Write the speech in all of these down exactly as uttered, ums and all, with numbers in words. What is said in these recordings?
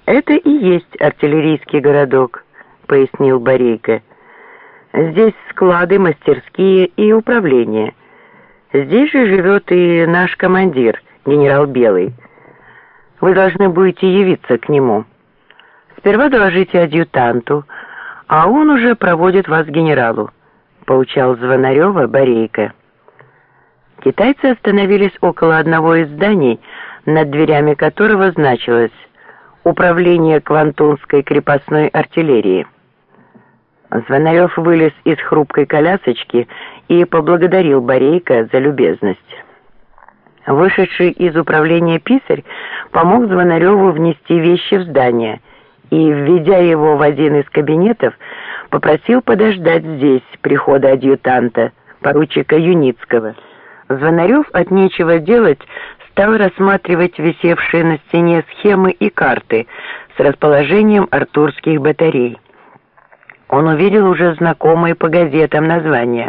«Это и есть артиллерийский городок», — пояснил Борейко. «Здесь склады, мастерские и управление. Здесь же живет и наш командир, генерал Белый. Вы должны будете явиться к нему. Сперва доложите адъютанту, а он уже проводит вас к генералу», — поучал Звонарева Борейко. Китайцы остановились около одного из зданий, над дверями которого значилось «Управление Квантунской крепостной артиллерии». Звонарев вылез из хрупкой колясочки и поблагодарил Борейко за любезность. Вышедший из управления писарь помог Звонареву внести вещи в здание и, введя его в один из кабинетов, попросил подождать здесь прихода адъютанта, поручика Юницкого. Звонарев от нечего делать стал рассматривать висевшие на стене схемы и карты с расположением артурских батарей. Он увидел уже знакомые по газетам названия: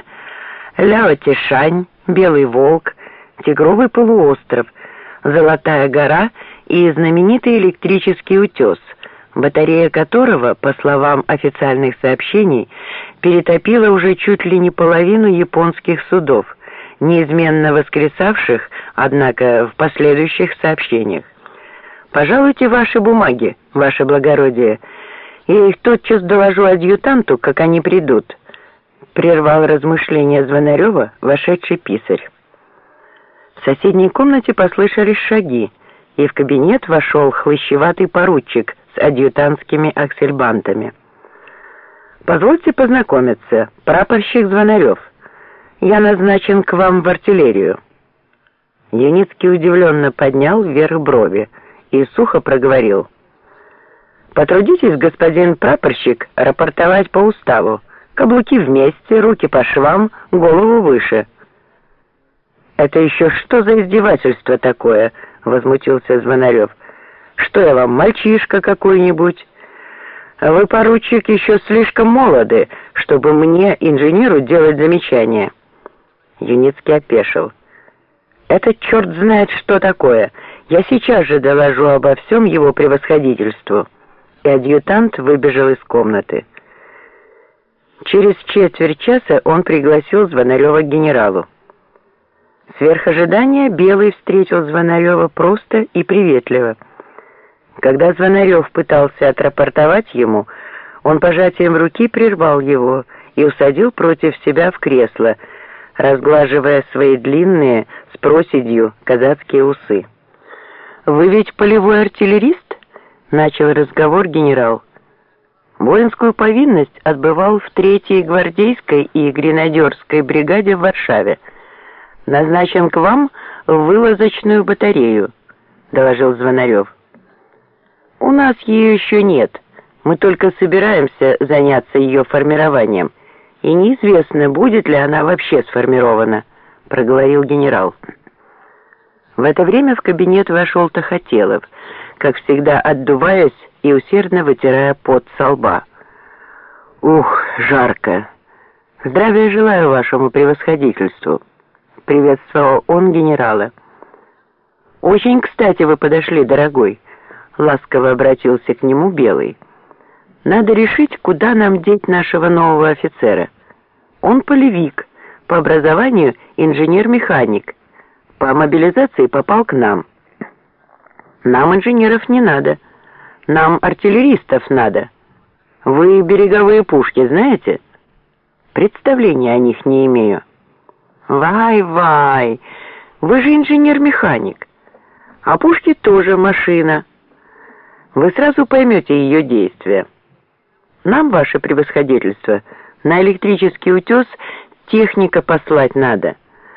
Ляо-Тишань, Белый Волк, Тигровый полуостров, Золотая гора и знаменитый электрический утес, батарея которого, по словам официальных сообщений, перетопила уже чуть ли не половину японских судов, неизменно воскресавших, однако, в последующих сообщениях. «Пожалуйте ваши бумаги, ваше благородие. Я их тотчас доложу адъютанту, как они придут», — прервал размышления Звонарева вошедший писарь. В соседней комнате послышались шаги, и в кабинет вошел хлыщеватый поручик с адъютантскими аксельбантами. «Позвольте познакомиться, прапорщик Звонарев. Я назначен к вам в артиллерию». Юницкий удивленно поднял вверх брови и сухо проговорил: «Потрудитесь, господин прапорщик, рапортовать по уставу. Каблуки вместе, руки по швам, голову выше». «Это еще что за издевательство такое?» — возмутился Звонарев. «Что я вам, мальчишка какой-нибудь? Вы, поручик, еще слишком молоды, чтобы мне, инженеру, делать замечания». Юницкий опешил. «Это черт знает, что такое. Я сейчас же доложу обо всем его превосходительству». И адъютант выбежал из комнаты. Через четверть часа он пригласил Звонарева к генералу. Сверх ожидания Белый встретил Звонарева просто и приветливо. Когда Звонарев пытался отрапортовать ему, он пожатием руки прервал его и усадил против себя в кресло, разглаживая свои длинные с проседью казацкие усы. «Вы ведь полевой артиллерист?» — начал разговор генерал. «Воинскую повинность отбывал в третьей гвардейской и гренадерской бригаде в Варшаве. Назначен к вам в вылазочную батарею», — доложил Звонарев. «У нас ее еще нет. Мы только собираемся заняться ее формированием, и неизвестно, будет ли она вообще сформирована», — проговорил генерал. В это время в кабинет вошел Тахателов, как всегда отдуваясь и усердно вытирая пот со лба. «Ух, жарко! Здравия желаю вашему превосходительству», — приветствовал он генерала. «Очень кстати вы подошли, дорогой», — ласково обратился к нему Белый. «Надо решить, куда нам деть нашего нового офицера. Он полевик, по образованию инженер-механик, по мобилизации попал к нам. Нам инженеров не надо, нам артиллеристов надо. Вы береговые пушки знаете? Представления о них не имею». «Вай-вай, вы же инженер-механик, а пушки тоже машина. Вы сразу поймете ее действия. Нам, ваше превосходительство, на электрический утес техника послать надо.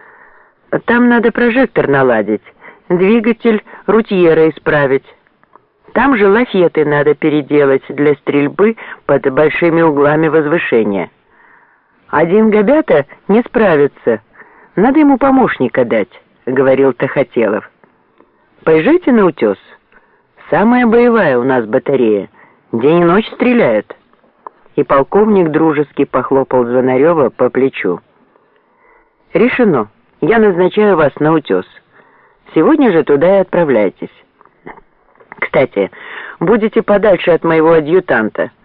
Там надо прожектор наладить, двигатель рутьера исправить. Там же лафеты надо переделать для стрельбы под большими углами возвышения. Один Габята не справится, надо ему помощника дать», — говорил Тахателов. «Поезжайте на утес. Самая боевая у нас батарея, день и ночь стреляет». И полковник дружески похлопал Звонарева по плечу. «Решено. Я назначаю вас на утес. Сегодня же туда и отправляйтесь. Кстати, будете подальше от моего адъютанта.